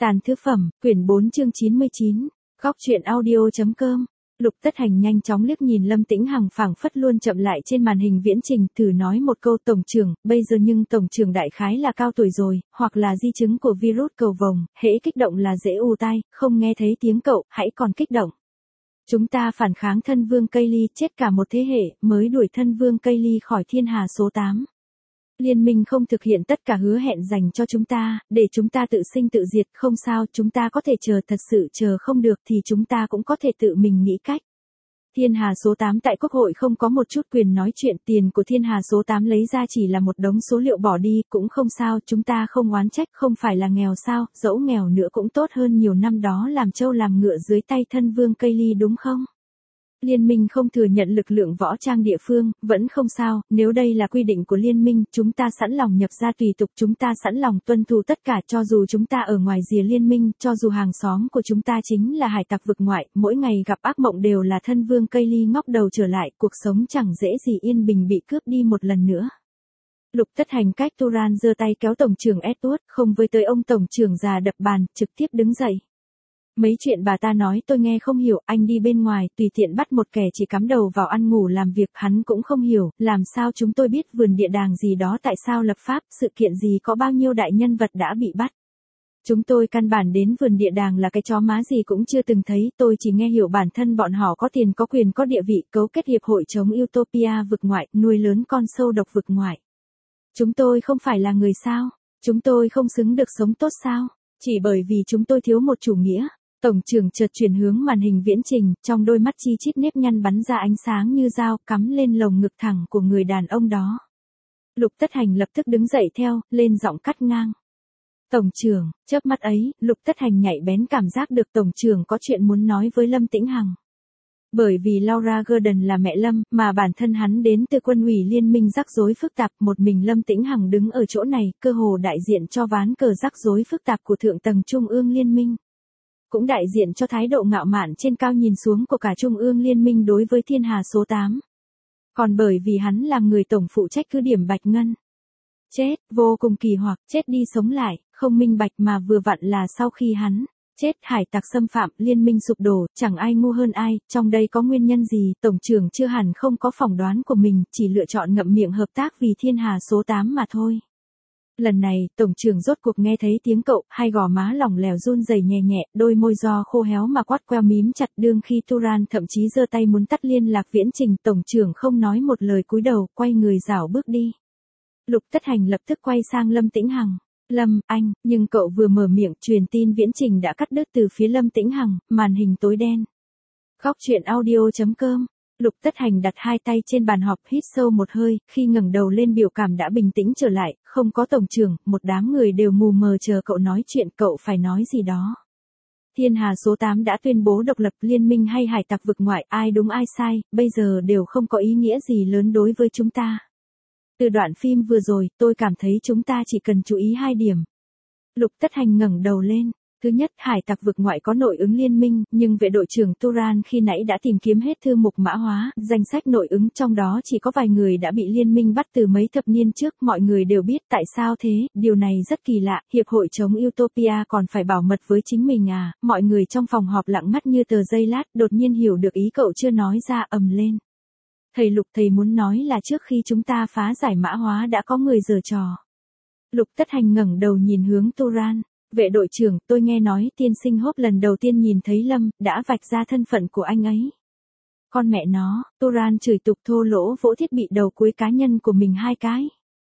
Tàn thứ phẩm, quyển 4 chương 99, góc truyện audio.com. Lục Tất Hành nhanh chóng liếc nhìn Lâm Tĩnh Hằng phảng phất luôn chậm lại trên màn hình viễn trình, thử nói một câu tổng trưởng, bây giờ nhưng tổng trưởng đại khái là cao tuổi rồi, hoặc là di chứng của virus cầu vồng, hễ kích động là dễ ù tai, không nghe thấy tiếng cậu, hãy còn kích động. Chúng ta phản kháng thân vương Cây Ly, chết cả một thế hệ, mới đuổi thân vương Cây Ly khỏi thiên hà số 8. Liên minh không thực hiện tất cả hứa hẹn dành cho chúng ta, để chúng ta tự sinh tự diệt, không sao, chúng ta có thể chờ, thật sự chờ không được thì chúng ta cũng có thể tự mình nghĩ cách. Thiên hà số 8 tại Quốc hội không có một chút quyền nói chuyện, tiền của thiên hà số 8 lấy ra chỉ là một đống số liệu bỏ đi, cũng không sao, chúng ta không oán trách, không phải là nghèo sao, dẫu nghèo nữa cũng tốt hơn nhiều năm đó làm trâu làm ngựa dưới tay thân vương Cây Ly đúng không? Liên minh không thừa nhận lực lượng võ trang địa phương, vẫn không sao, nếu đây là quy định của liên minh, chúng ta sẵn lòng nhập ra tùy tục, chúng ta sẵn lòng tuân thủ tất cả, cho dù chúng ta ở ngoài rìa liên minh, cho dù hàng xóm của chúng ta chính là hải tặc vực ngoại, mỗi ngày gặp ác mộng đều là thân vương Cây Ly ngóc đầu trở lại, cuộc sống chẳng dễ gì yên bình bị cướp đi một lần nữa. Lục Tất Hành cách Turan giơ tay kéo tổng trưởng Edward, không với tới ông tổng trưởng già đập bàn, trực tiếp đứng dậy. Mấy chuyện bà ta nói tôi nghe không hiểu, anh đi bên ngoài, tùy tiện bắt một kẻ chỉ cắm đầu vào ăn ngủ làm việc, hắn cũng không hiểu, làm sao chúng tôi biết vườn địa đàng gì đó tại sao lập pháp, sự kiện gì có bao nhiêu đại nhân vật đã bị bắt. Chúng tôi căn bản đến vườn địa đàng là cái chó má gì cũng chưa từng thấy, tôi chỉ nghe hiểu bản thân bọn họ có tiền có quyền có địa vị, cấu kết hiệp hội chống Utopia vực ngoại, nuôi lớn con sâu độc vực ngoại. Chúng tôi không phải là người sao? Chúng tôi không xứng được sống tốt sao? Chỉ bởi vì chúng tôi thiếu một chủ nghĩa. Tổng trưởng chợt chuyển hướng màn hình viễn trình, trong đôi mắt chi chít nếp nhăn bắn ra ánh sáng như dao, cắm lên lồng ngực thẳng của người đàn ông đó. Lục Tất Hành lập tức đứng dậy theo, lên giọng cắt ngang. Tổng trưởng, chớp mắt ấy, Lục Tất Hành nhạy bén cảm giác được tổng trưởng có chuyện muốn nói với Lâm Tĩnh Hằng. Bởi vì Laura Gordon là mẹ Lâm, mà bản thân hắn đến từ quân ủy liên minh rắc rối phức tạp, một mình Lâm Tĩnh Hằng đứng ở chỗ này, cơ hồ đại diện cho ván cờ rắc rối phức tạp của thượng tầng trung ương liên minh. Cũng đại diện cho thái độ ngạo mạn trên cao nhìn xuống của cả trung ương liên minh đối với thiên hà số 8. Còn bởi vì hắn làm người tổng phụ trách cứ điểm Bạch Ngân. Chết, vô cùng kỳ hoặc, chết đi sống lại, không minh bạch mà vừa vặn là sau khi hắn chết, hải tặc xâm phạm, liên minh sụp đổ, chẳng ai ngu hơn ai, trong đây có nguyên nhân gì, tổng trưởng chưa hẳn không có phỏng đoán của mình, chỉ lựa chọn ngậm miệng hợp tác vì thiên hà số 8 mà thôi. Lần này, tổng trưởng rốt cuộc nghe thấy tiếng cậu, hai gò má lỏng lẻo run rẩy nhẹ nhẹ, đôi môi do khô héo mà quắt queo mím chặt, đương khi Turan thậm chí giơ tay muốn tắt liên lạc viễn trình, tổng trưởng không nói một lời cúi đầu, quay người rảo bước đi. Lục Tất Hành lập tức quay sang Lâm Tĩnh Hằng. Lâm, anh, nhưng cậu vừa mở miệng, truyền tin viễn trình đã cắt đứt từ phía Lâm Tĩnh Hằng, màn hình tối đen. Góc truyện audio.com. Lục Tất Hành đặt hai tay trên bàn họp, hít sâu một hơi, khi ngẩng đầu lên biểu cảm đã bình tĩnh trở lại, không có tổng trưởng, một đám người đều mù mờ chờ cậu nói chuyện, cậu phải nói gì đó. Thiên hà số 8 đã tuyên bố độc lập, liên minh hay hải tặc vực ngoại, ai đúng ai sai, bây giờ đều không có ý nghĩa gì lớn đối với chúng ta. Từ đoạn phim vừa rồi, tôi cảm thấy chúng ta chỉ cần chú ý hai điểm. Lục Tất Hành ngẩng đầu lên. Thứ nhất, hải tặc vực ngoại có nội ứng liên minh, nhưng vệ đội trưởng Turan khi nãy đã tìm kiếm hết thư mục mã hóa, danh sách nội ứng trong đó chỉ có vài người đã bị liên minh bắt từ mấy thập niên trước, mọi người đều biết tại sao thế, điều này rất kỳ lạ, hiệp hội chống Utopia còn phải bảo mật với chính mình à, mọi người trong phòng họp lặng mắt như tờ giây lát, đột nhiên hiểu được ý cậu chưa nói ra, ầm lên. Thầy Lục, thầy muốn nói là trước khi chúng ta phá giải mã hóa đã có người giở trò. Lục Tất Hành ngẩng đầu nhìn hướng Turan. Vệ đội trưởng, tôi nghe nói tiên sinh Hốp lần đầu tiên nhìn thấy Lâm, đã vạch ra thân phận của anh ấy. Con mẹ nó, Turan chửi tục thô lỗ vỗ thiết bị đầu cuối cá nhân của mình hai cái.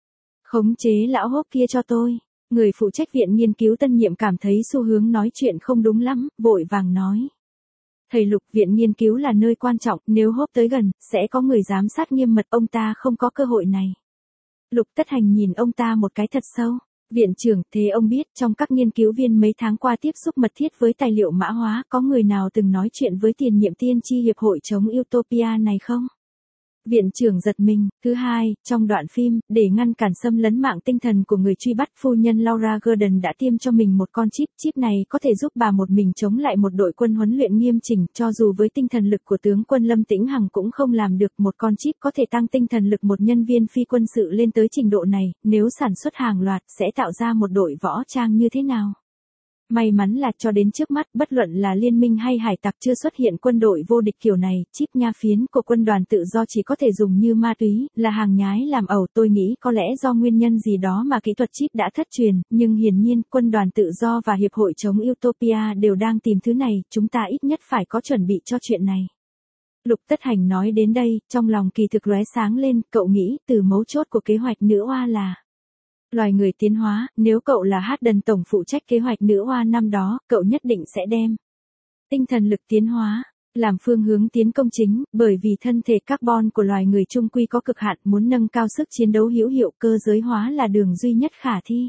Khống chế lão Hốp kia cho tôi. Người phụ trách viện nghiên cứu tân nhiệm cảm thấy xu hướng nói chuyện không đúng lắm, vội vàng nói. Thầy Lục, viện nghiên cứu là nơi quan trọng, nếu Hốp tới gần, sẽ có người giám sát nghiêm mật, ông ta không có cơ hội này. Lục Tất Hành nhìn ông ta một cái thật sâu. Viện trưởng, thế ông biết trong các nghiên cứu viên mấy tháng qua tiếp xúc mật thiết với tài liệu mã hóa, có người nào từng nói chuyện với tiền nhiệm tiên tri hiệp hội chống Utopia này không? Viện trưởng giật mình. Thứ hai, trong đoạn phim, để ngăn cản xâm lấn mạng tinh thần của người truy bắt, phu nhân Laura Gordon đã tiêm cho mình một con chip, chip này có thể giúp bà một mình chống lại một đội quân huấn luyện nghiêm chỉnh, cho dù với tinh thần lực của tướng quân Lâm Tĩnh Hằng cũng không làm được, một con chip có thể tăng tinh thần lực một nhân viên phi quân sự lên tới trình độ này, nếu sản xuất hàng loạt, sẽ tạo ra một đội võ trang như thế nào? May mắn là cho đến trước mắt bất luận là liên minh hay hải tặc chưa xuất hiện quân đội vô địch kiểu này, chip nha phiến của quân đoàn tự do chỉ có thể dùng như ma túy, là hàng nhái làm ẩu. Tôi nghĩ có lẽ do nguyên nhân gì đó mà kỹ thuật chip đã thất truyền, nhưng hiển nhiên quân đoàn tự do và hiệp hội chống Utopia đều đang tìm thứ này, chúng ta ít nhất phải có chuẩn bị cho chuyện này. Lục Tất Hành nói đến đây, trong lòng kỳ thực lóe sáng lên, cậu nghĩ từ mấu chốt của kế hoạch nữ oa là loài người tiến hóa, nếu cậu là Harden tổng phụ trách kế hoạch nữ oa năm đó, cậu nhất định sẽ đem tinh thần lực tiến hóa làm phương hướng tiến công chính, bởi vì thân thể carbon của loài người chung quy có cực hạn, muốn nâng cao sức chiến đấu hữu hiệu, cơ giới hóa là đường duy nhất khả thi.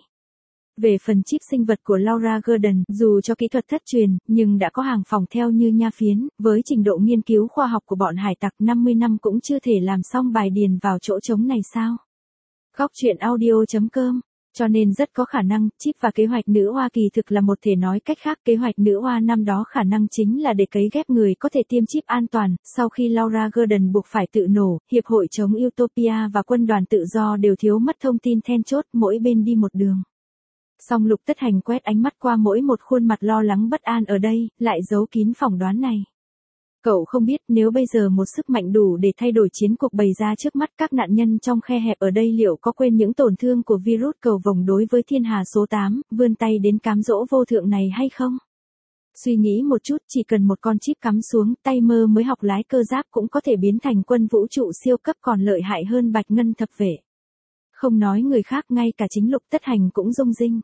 Về phần chip sinh vật của Laura Gordon, dù cho kỹ thuật thất truyền, nhưng đã có hàng phòng theo như nha phiến, với trình độ nghiên cứu khoa học của bọn hải tặc 50 năm cũng chưa thể làm xong bài điền vào chỗ trống này sao? Góc truyện audio.com. Cho nên rất có khả năng, chip và kế hoạch nữ oa kỳ thực là một thể, nói cách khác kế hoạch nữ oa năm đó khả năng chính là để cấy ghép người có thể tiêm chip an toàn. Sau khi Laura Gordon buộc phải tự nổ, Hiệp hội chống Utopia và quân đoàn tự do đều thiếu mất thông tin then chốt, mỗi bên đi một đường. Song Lục Tất Hành quét ánh mắt qua mỗi một khuôn mặt lo lắng bất an ở đây, lại giấu kín phỏng đoán này. Cậu không biết nếu bây giờ một sức mạnh đủ để thay đổi chiến cuộc bày ra trước mắt, các nạn nhân trong khe hẹp ở đây liệu có quên những tổn thương của virus cầu vồng đối với thiên hà số 8, vươn tay đến cám dỗ vô thượng này hay không? Suy nghĩ một chút, chỉ cần một con chip cắm xuống, tay mơ mới học lái cơ giáp cũng có thể biến thành quân vũ trụ siêu cấp còn lợi hại hơn Bạch Ngân thập vệ. Không nói người khác, ngay cả chính Lục Tất Hành cũng rung rinh.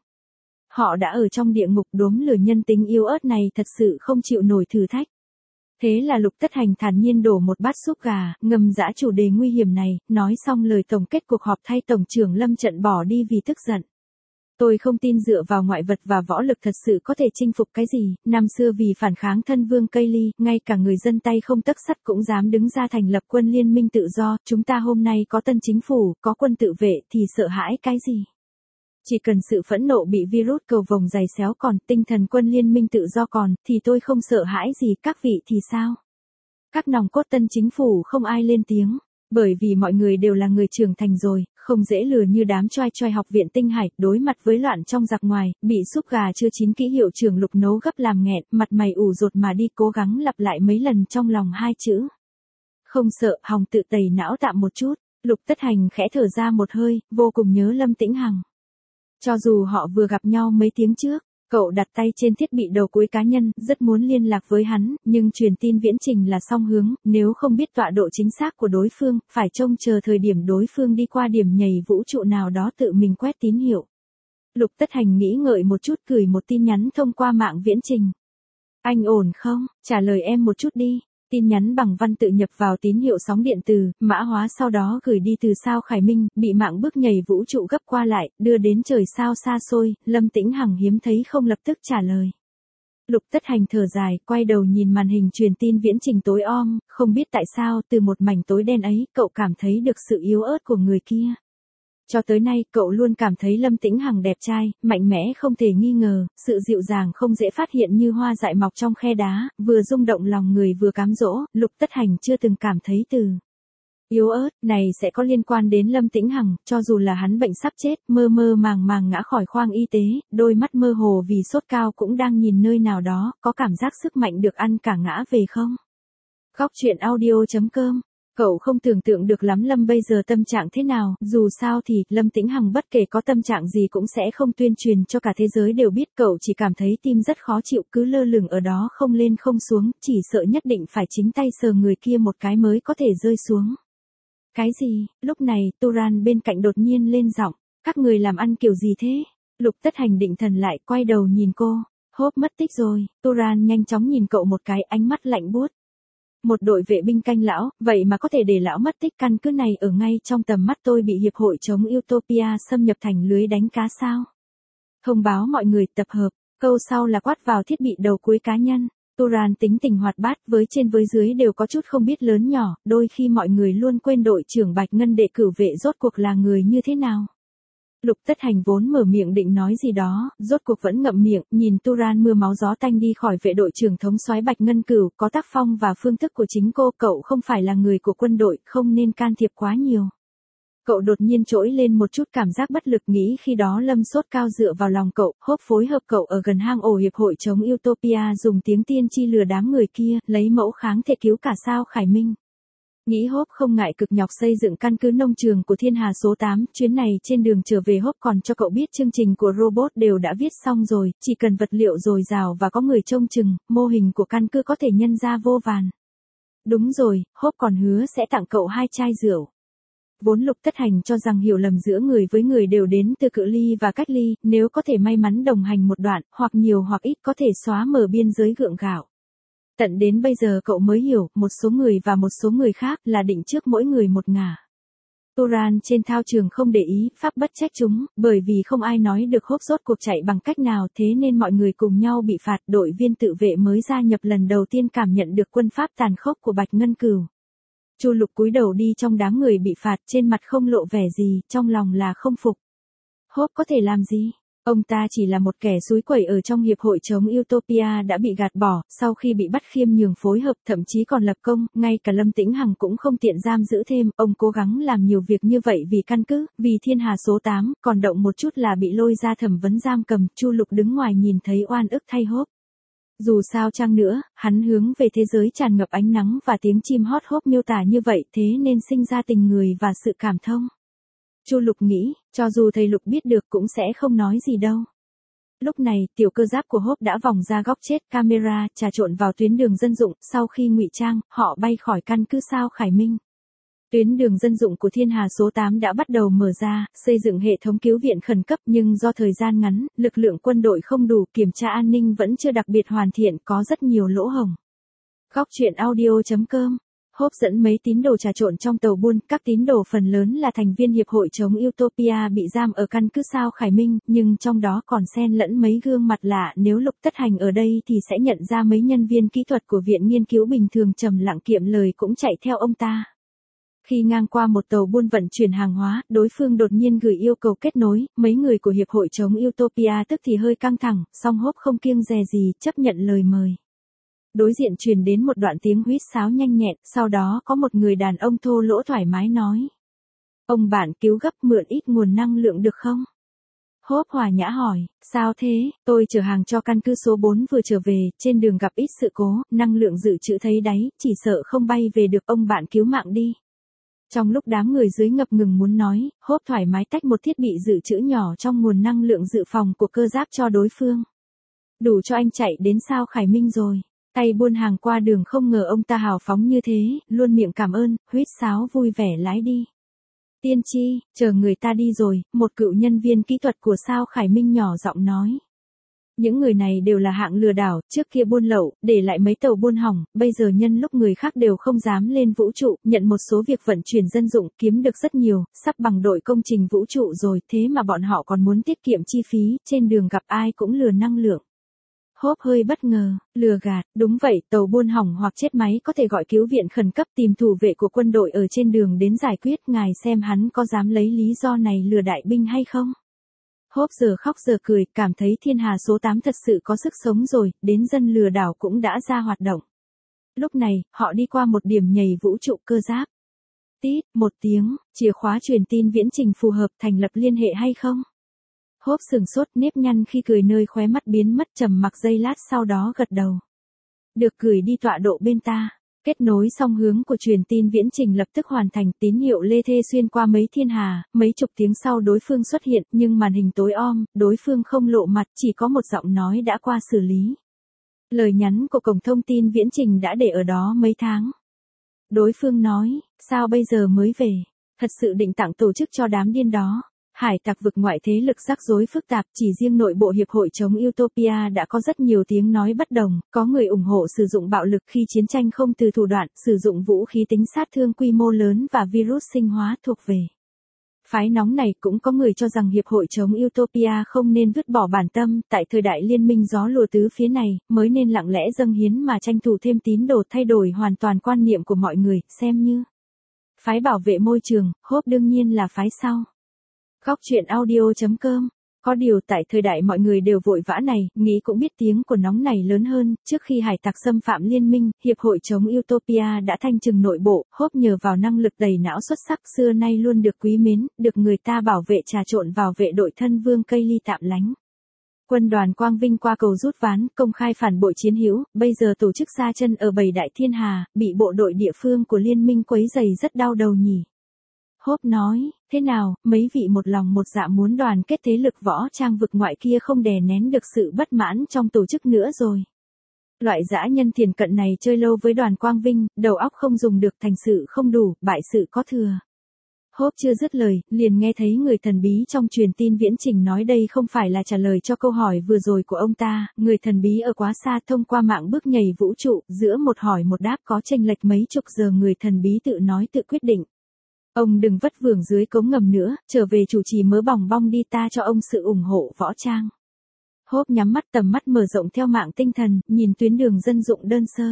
Họ đã ở trong địa ngục, đốm lửa nhân tính yếu ớt này thật sự không chịu nổi thử thách. Thế là Lục Tất Hành thản nhiên đổ một bát súp gà, ngầm dã chủ đề nguy hiểm này, nói xong lời tổng kết cuộc họp thay Tổng trưởng Lâm Trận bỏ đi vì tức giận. Tôi không tin dựa vào ngoại vật và võ lực thật sự có thể chinh phục cái gì, năm xưa vì phản kháng thân vương Kaylee, ngay cả người dân tay không tấc sắt cũng dám đứng ra thành lập quân liên minh tự do, chúng ta hôm nay có tân chính phủ, có quân tự vệ thì sợ hãi cái gì? Chỉ cần sự phẫn nộ bị virus cầu vồng giày xéo còn, tinh thần quân liên minh tự do còn, thì tôi không sợ hãi gì, các vị thì sao? Các nòng cốt tân chính phủ không ai lên tiếng, bởi vì mọi người đều là người trưởng thành rồi, không dễ lừa như đám choai choai học viện Tinh Hải, đối mặt với loạn trong giặc ngoài, bị súp gà chưa chín kỹ hiệu trưởng Lục nấu gấp làm nghẹn, mặt mày ủ rột mà đi cố gắng lặp lại mấy lần trong lòng hai chữ. Không sợ, hòng tự tẩy não tạm một chút, Lục Tất Hành khẽ thở ra một hơi, vô cùng nhớ Lâm Tĩnh Hằng. Cho dù họ vừa gặp nhau mấy tiếng trước, cậu đặt tay trên thiết bị đầu cuối cá nhân, rất muốn liên lạc với hắn, nhưng truyền tin viễn trình là song hướng, nếu không biết tọa độ chính xác của đối phương, phải trông chờ thời điểm đối phương đi qua điểm nhảy vũ trụ nào đó tự mình quét tín hiệu. Lục Tất Hành nghĩ ngợi một chút, gửi một tin nhắn thông qua mạng viễn trình. Anh ổn không? Trả lời em một chút đi. Tin nhắn bằng văn tự nhập vào tín hiệu sóng điện từ, mã hóa sau đó gửi đi từ sao Khải Minh, bị mạng bước nhảy vũ trụ gấp qua lại, đưa đến trời sao xa xôi, Lâm Tĩnh Hằng hiếm thấy không lập tức trả lời. Lục Tất Hành thở dài, quay đầu nhìn màn hình truyền tin viễn trình tối om, không biết tại sao từ một mảnh tối đen ấy, cậu cảm thấy được sự yếu ớt của người kia. Cho tới nay, cậu luôn cảm thấy Lâm Tĩnh Hằng đẹp trai, mạnh mẽ không thể nghi ngờ, sự dịu dàng không dễ phát hiện như hoa dại mọc trong khe đá, vừa rung động lòng người vừa cám dỗ, Lục Tất Hành chưa từng cảm thấy từ yếu ớt này sẽ có liên quan đến Lâm Tĩnh Hằng, cho dù là hắn bệnh sắp chết, mơ mơ màng màng ngã khỏi khoang y tế, đôi mắt mơ hồ vì sốt cao cũng đang nhìn nơi nào đó, có cảm giác sức mạnh được ăn cả ngã về không? Góc truyện audio.com. Cậu không tưởng tượng được lắm Lâm bây giờ tâm trạng thế nào, dù sao thì, Lâm Tĩnh Hằng bất kể có tâm trạng gì cũng sẽ không tuyên truyền cho cả thế giới đều biết, cậu chỉ cảm thấy tim rất khó chịu, cứ lơ lửng ở đó không lên không xuống, chỉ sợ nhất định phải chính tay sờ người kia một cái mới có thể rơi xuống. Cái gì? Lúc này, Turan bên cạnh đột nhiên lên giọng, các người làm ăn kiểu gì thế? Lục Tất Hành định thần lại, quay đầu nhìn cô, hốp mất tích rồi, Turan nhanh chóng nhìn cậu một cái, ánh mắt lạnh buốt. Một đội vệ binh canh lão, vậy mà có thể để lão mất tích, căn cứ này ở ngay trong tầm mắt tôi, bị hiệp hội chống Utopia xâm nhập thành lưới đánh cá sao? Thông báo mọi người tập hợp, câu sau là quát vào thiết bị đầu cuối cá nhân. Turan tính tình hoạt bát, với trên với dưới đều có chút không biết lớn nhỏ, đôi khi mọi người luôn quên đội trưởng Bạch Ngân đệ cử vệ rốt cuộc là người như thế nào. Lục Tất Hành vốn mở miệng định nói gì đó, rốt cuộc vẫn ngậm miệng, nhìn Turan mưa máu gió tanh đi khỏi vệ đội trưởng thống soái Bạch Ngân Cửu, có tác phong và phương thức của chính cô, cậu không phải là người của quân đội, không nên can thiệp quá nhiều. Cậu đột nhiên trỗi lên một chút cảm giác bất lực, nghĩ khi đó Lâm sốt cao dựa vào lòng cậu, Hope phối hợp cậu ở gần hang ổ hiệp hội chống Utopia dùng tiếng tiên tri lừa đám người kia, lấy mẫu kháng thể cứu cả sao Khải Minh. Nghĩ Hope không ngại cực nhọc xây dựng căn cứ nông trường của Thiên Hà số 8, chuyến này trên đường trở về Hope còn cho cậu biết chương trình của robot đều đã viết xong rồi, chỉ cần vật liệu dồi dào và có người trông chừng, mô hình của căn cứ có thể nhân ra vô vàn. Đúng rồi, Hope còn hứa sẽ tặng cậu 2 chai rượu. Vốn Lục Tất Hành cho rằng hiểu lầm giữa người với người đều đến từ cự ly và cách ly, nếu có thể may mắn đồng hành một đoạn, hoặc nhiều hoặc ít có thể xóa mở biên giới gượng gạo. Tận đến bây giờ cậu mới hiểu, một số người và một số người khác là định trước mỗi người một ngả. Turan trên thao trường không để ý, pháp bất trách chúng, bởi vì không ai nói được Hope rốt cuộc chạy bằng cách nào, thế nên mọi người cùng nhau bị phạt. Đội viên tự vệ mới gia nhập lần đầu tiên cảm nhận được quân pháp tàn khốc của Bạch Ngân Cửu. Chu Lục cúi đầu đi trong đám người bị phạt, trên mặt không lộ vẻ gì, trong lòng là không phục. Hope có thể làm gì? Ông ta chỉ là một kẻ xúi quẩy ở trong hiệp hội chống Utopia đã bị gạt bỏ, sau khi bị bắt khiêm nhường phối hợp, thậm chí còn lập công, ngay cả Lâm Tĩnh Hằng cũng không tiện giam giữ thêm, ông cố gắng làm nhiều việc như vậy vì căn cứ, vì Thiên Hà số 8, còn động một chút là bị lôi ra thẩm vấn giam cầm. Chu Lục đứng ngoài nhìn thấy oan ức thay Hope. Dù sao chăng nữa, hắn hướng về thế giới tràn ngập ánh nắng và tiếng chim hót. Hope miêu tả như vậy, thế nên sinh ra tình người và sự cảm thông. Chu Lục nghĩ, cho dù thầy Lục biết được cũng sẽ không nói gì đâu. Lúc này, tiểu cơ giáp của Hope đã vòng ra góc chết, camera trà trộn vào tuyến đường dân dụng, sau khi ngụy trang, họ bay khỏi căn cứ sao Khải Minh. Tuyến đường dân dụng của Thiên Hà số 8 đã bắt đầu mở ra, xây dựng hệ thống cứu viện khẩn cấp, nhưng do thời gian ngắn, lực lượng quân đội không đủ, kiểm tra an ninh vẫn chưa đặc biệt hoàn thiện, có rất nhiều lỗ hổng. Góc truyện audio.com. Hope dẫn mấy tín đồ trà trộn trong tàu buôn, các tín đồ phần lớn là thành viên hiệp hội chống Utopia bị giam ở căn cứ sao Khải Minh, nhưng trong đó còn xen lẫn mấy gương mặt lạ, nếu Lục Tất Hành ở đây thì sẽ nhận ra mấy nhân viên kỹ thuật của viện nghiên cứu bình thường trầm lặng kiệm lời cũng chạy theo ông ta. Khi ngang qua một tàu buôn vận chuyển hàng hóa, đối phương đột nhiên gửi yêu cầu kết nối, mấy người của hiệp hội chống Utopia tức thì hơi căng thẳng, song Hope không kiêng dè gì, chấp nhận lời mời. Đối diện truyền đến một đoạn tiếng huýt sáo nhanh nhẹn, sau đó có một người đàn ông thô lỗ thoải mái nói. Ông bạn cứu gấp, mượn ít nguồn năng lượng được không? Hope hòa nhã hỏi, sao thế, tôi chở hàng cho căn cứ số 4 vừa trở về, trên đường gặp ít sự cố, năng lượng dự trữ thấy đáy, chỉ sợ không bay về được, ông bạn cứu mạng đi. Trong lúc đám người dưới ngập ngừng muốn nói, Hope thoải mái tách một thiết bị dự trữ nhỏ trong nguồn năng lượng dự phòng của cơ giáp cho đối phương. Đủ cho anh chạy đến sao Khải Minh rồi. Tay buôn hàng qua đường không ngờ ông ta hào phóng như thế, luôn miệng cảm ơn, huýt sáo vui vẻ lái đi. Tiên tri, chờ người ta đi rồi, một cựu nhân viên kỹ thuật của sao Khải Minh nhỏ giọng nói. Những người này đều là hạng lừa đảo, trước kia buôn lậu, để lại mấy tàu buôn hỏng, bây giờ nhân lúc người khác đều không dám lên vũ trụ, nhận một số việc vận chuyển dân dụng, kiếm được rất nhiều, sắp bằng đội công trình vũ trụ rồi, thế mà bọn họ còn muốn tiết kiệm chi phí, trên đường gặp ai cũng lừa năng lượng. Hope hơi bất ngờ, lừa gạt, đúng vậy, tàu buôn hỏng hoặc chết máy có thể gọi cứu viện khẩn cấp, tìm thủ vệ của quân đội ở trên đường đến giải quyết, ngài xem hắn có dám lấy lý do này lừa đại binh hay không? Hope giờ khóc giờ cười, cảm thấy Thiên Hà số 8 thật sự có sức sống rồi, đến dân lừa đảo cũng đã ra hoạt động. Lúc này, họ đi qua một điểm nhảy vũ trụ cơ giáp. Tít, một tiếng, chìa khóa truyền tin viễn trình phù hợp, thành lập liên hệ hay không? Hope sừng sốt, nếp nhăn khi cười nơi khóe mắt biến mất, trầm mặc giây lát sau đó gật đầu. Được, gửi đi tọa độ bên ta. Kết nối xong hướng của truyền tin viễn trình lập tức hoàn thành, tín hiệu lê thê xuyên qua mấy thiên hà, mấy chục tiếng sau đối phương xuất hiện, nhưng màn hình tối om, đối phương không lộ mặt, chỉ có một giọng nói đã qua xử lý. Lời nhắn của cổng thông tin viễn trình đã để ở đó mấy tháng. Đối phương nói, sao bây giờ mới về, thật sự định tặng tổ chức cho đám điên đó. Hải tặc vực ngoại thế lực rắc rối phức tạp, chỉ riêng nội bộ hiệp hội chống Utopia đã có rất nhiều tiếng nói bất đồng, có người ủng hộ sử dụng bạo lực khi chiến tranh không từ thủ đoạn, sử dụng vũ khí tính sát thương quy mô lớn và virus sinh hóa thuộc về phái nóng này, cũng có người cho rằng hiệp hội chống Utopia không nên vứt bỏ bản tâm, tại thời đại liên minh gió lùa tứ phía này, mới nên lặng lẽ dâng hiến mà tranh thủ thêm tín đồ, thay đổi hoàn toàn quan niệm của mọi người, xem như phái bảo vệ môi trường. Hope đương nhiên là phái sau. Góc truyện audio.com Có điều tại thời đại mọi người đều vội vã này, nghĩ cũng biết tiếng của nóng này lớn hơn, trước khi hải tặc xâm phạm liên minh, Hiệp hội chống Utopia đã thanh trừng nội bộ, Hope nhờ vào năng lực đầy não xuất sắc xưa nay luôn được quý mến, được người ta bảo vệ trà trộn vào vệ đội thân vương cây ly tạm lánh. Quân đoàn Quang Vinh qua cầu rút ván, công khai phản bội chiến hữu, bây giờ tổ chức ra chân ở Bảy Đại Thiên Hà, bị bộ đội địa phương của liên minh quấy rầy rất đau đầu nhỉ. Hope nói, thế nào, mấy vị một lòng một dạ muốn đoàn kết thế lực võ trang vực ngoại kia không đè nén được sự bất mãn trong tổ chức nữa rồi. Loại dã nhân thiền cận này chơi lâu với đoàn Quang Vinh, đầu óc không dùng được, thành sự không đủ, bại sự có thừa. Hope chưa dứt lời, liền nghe thấy người thần bí trong truyền tin viễn trình nói đây không phải là trả lời cho câu hỏi vừa rồi của ông ta, người thần bí ở quá xa thông qua mạng bước nhảy vũ trụ, giữa một hỏi một đáp có chênh lệch mấy chục giờ người thần bí tự nói tự quyết định. Ông đừng vất vưởng dưới cống ngầm nữa, trở về chủ trì mớ bòng bong đi, ta cho ông sự ủng hộ võ trang. Hope nhắm mắt, tầm mắt mở rộng theo mạng tinh thần, nhìn tuyến đường dân dụng đơn sơ.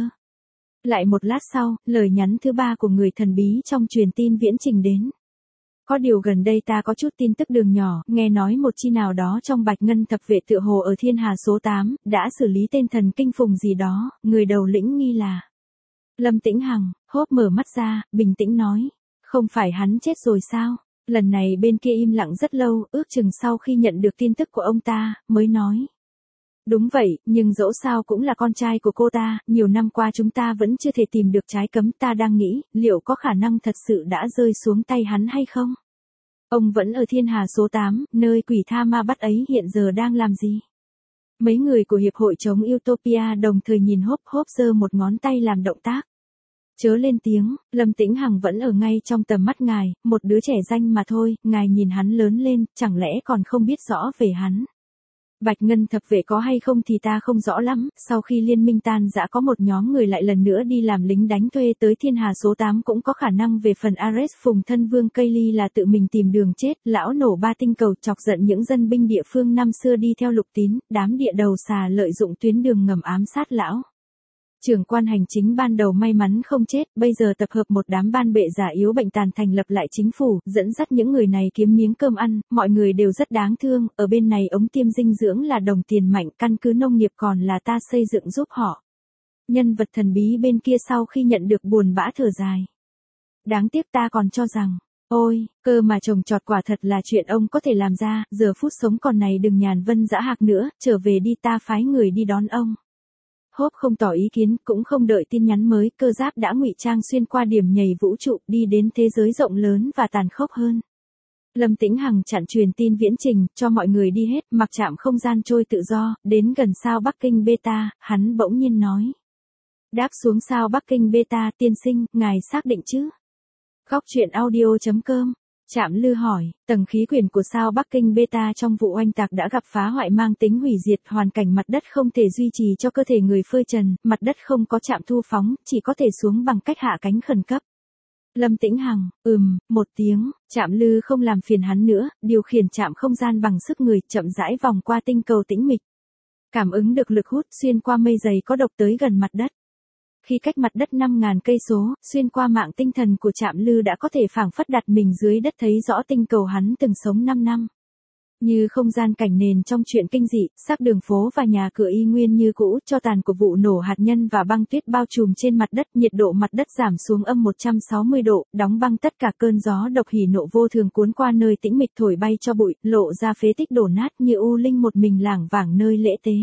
Lại một lát sau, lời nhắn thứ ba của người thần bí trong truyền tin viễn trình đến. Có điều gần đây ta có chút tin tức đường nhỏ, nghe nói một chi nào đó trong Bạch Ngân thập vệ tựa hồ ở Thiên Hà số 8, đã xử lý tên thần kinh phùng gì đó, người đầu lĩnh nghi là Lâm Tĩnh Hằng. Hope mở mắt ra, bình tĩnh nói. Không phải hắn chết rồi sao? Lần này bên kia im lặng rất lâu, ước chừng sau khi nhận được tin tức của ông ta, mới nói. Đúng vậy, nhưng dẫu sao cũng là con trai của cô ta, nhiều năm qua chúng ta vẫn chưa thể tìm được trái cấm, ta đang nghĩ, liệu có khả năng thật sự đã rơi xuống tay hắn hay không? Ông vẫn ở Thiên Hà số 8, nơi quỷ tha ma bắt ấy hiện giờ đang làm gì? Mấy người của Hiệp hội chống Utopia đồng thời nhìn Hope giơ một ngón tay làm động tác. Chớ lên tiếng, Lâm Tĩnh Hằng vẫn ở ngay trong tầm mắt ngài, một đứa trẻ danh mà thôi, ngài nhìn hắn lớn lên, chẳng lẽ còn không biết rõ về hắn. Bạch Ngân thập vệ có hay không thì ta không rõ lắm, sau khi liên minh tan rã có một nhóm người lại lần nữa đi làm lính đánh thuê tới Thiên Hà số 8 cũng có khả năng. Về phần Ares phùng thân vương cây ly là tự mình tìm đường chết, lão nổ 3 tinh cầu chọc giận những dân binh địa phương năm xưa đi theo Lục Tín, đám địa đầu xà lợi dụng tuyến đường ngầm ám sát lão. Trưởng quan hành chính ban đầu may mắn không chết, bây giờ tập hợp một đám ban bệ giả yếu bệnh tàn thành lập lại chính phủ, dẫn dắt những người này kiếm miếng cơm ăn, mọi người đều rất đáng thương, ở bên này ống tiêm dinh dưỡng là đồng tiền mạnh, căn cứ nông nghiệp còn là ta xây dựng giúp họ. Nhân vật thần bí bên kia sau khi nhận được buồn bã thở dài. Đáng tiếc ta còn cho rằng, ôi, cơ mà trồng trọt quả thật là chuyện ông có thể làm ra, giờ phút sống còn này đừng nhàn vân dã hạc nữa, trở về đi ta phái người đi đón ông. Hope không tỏ ý kiến, cũng không đợi tin nhắn mới, cơ giáp đã ngụy trang xuyên qua điểm nhảy vũ trụ, đi đến thế giới rộng lớn và tàn khốc hơn. Lâm Tĩnh Hằng chặn truyền tin viễn trình, cho mọi người đi hết, mặc trạm không gian trôi tự do, đến gần sao Bắc Kinh Beta, hắn bỗng nhiên nói. Đáp xuống sao Bắc Kinh Beta, tiên sinh, ngài xác định chứ? Góc truyện audio.com. Trạm Lư hỏi, tầng khí quyển của sao Bắc Kinh Beta trong vụ oanh tạc đã gặp phá hoại mang tính hủy diệt, hoàn cảnh mặt đất không thể duy trì cho cơ thể người phơi trần, mặt đất không có trạm thu phóng, chỉ có thể xuống bằng cách hạ cánh khẩn cấp. Lâm Tĩnh Hằng, một tiếng, Trạm Lư không làm phiền hắn nữa, điều khiển trạm không gian bằng sức người, chậm rãi vòng qua tinh cầu tĩnh mịch. Cảm ứng được lực hút xuyên qua mây dày có độc tới gần mặt đất. Khi cách mặt đất 5.000 cây số, xuyên qua mạng tinh thần của Trạm Lư đã có thể phảng phất đặt mình dưới đất thấy rõ tinh cầu hắn từng sống 5 năm. Như không gian cảnh nền trong truyện kinh dị, sắc đường phố và nhà cửa y nguyên như cũ, cho tàn của vụ nổ hạt nhân và băng tuyết bao trùm trên mặt đất, nhiệt độ mặt đất giảm xuống âm 160 độ, đóng băng tất cả, cơn gió độc hỉ nộ vô thường cuốn qua nơi tĩnh mịch thổi bay cho bụi, lộ ra phế tích đổ nát như u linh một mình lảng vảng nơi lễ tế.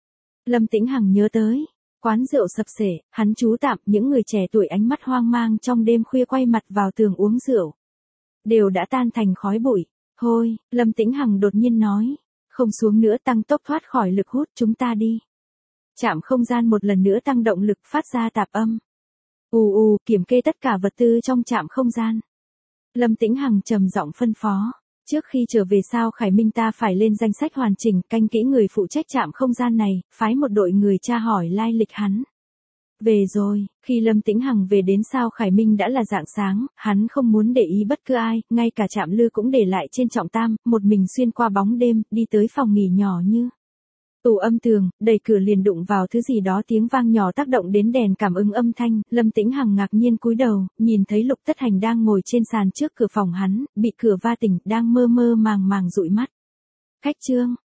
Lâm Tĩnh Hằng nhớ tới. Quán rượu sập sể, hắn trú tạm, những người trẻ tuổi ánh mắt hoang mang trong đêm khuya quay mặt vào tường uống rượu. Đều đã tan thành khói bụi. Thôi, Lâm Tĩnh Hằng đột nhiên nói. Không xuống nữa, tăng tốc thoát khỏi lực hút, chúng ta đi. Trạm không gian một lần nữa tăng động lực phát ra tạp âm. Kiểm kê tất cả vật tư trong trạm không gian. Lâm Tĩnh Hằng trầm giọng phân phó. Trước khi trở về sao Khải Minh ta phải lên danh sách hoàn chỉnh, canh kỹ người phụ trách trạm không gian này, phái một đội người tra hỏi lai lịch hắn. Về rồi, khi Lâm Tĩnh Hằng về đến sao Khải Minh đã là rạng sáng, hắn không muốn để ý bất cứ ai, ngay cả Trạm Lư cũng để lại trên trọng tam, một mình xuyên qua bóng đêm, đi tới phòng nghỉ nhỏ như tủ âm tường, đẩy cửa liền đụng vào thứ gì đó, tiếng vang nhỏ tác động đến đèn cảm ứng âm thanh, Lâm Tĩnh Hằng ngạc nhiên cúi đầu, nhìn thấy Lục Tất Hành đang ngồi trên sàn trước cửa phòng hắn, bị cửa va tỉnh, đang mơ mơ màng màng dụi mắt. Khách trương.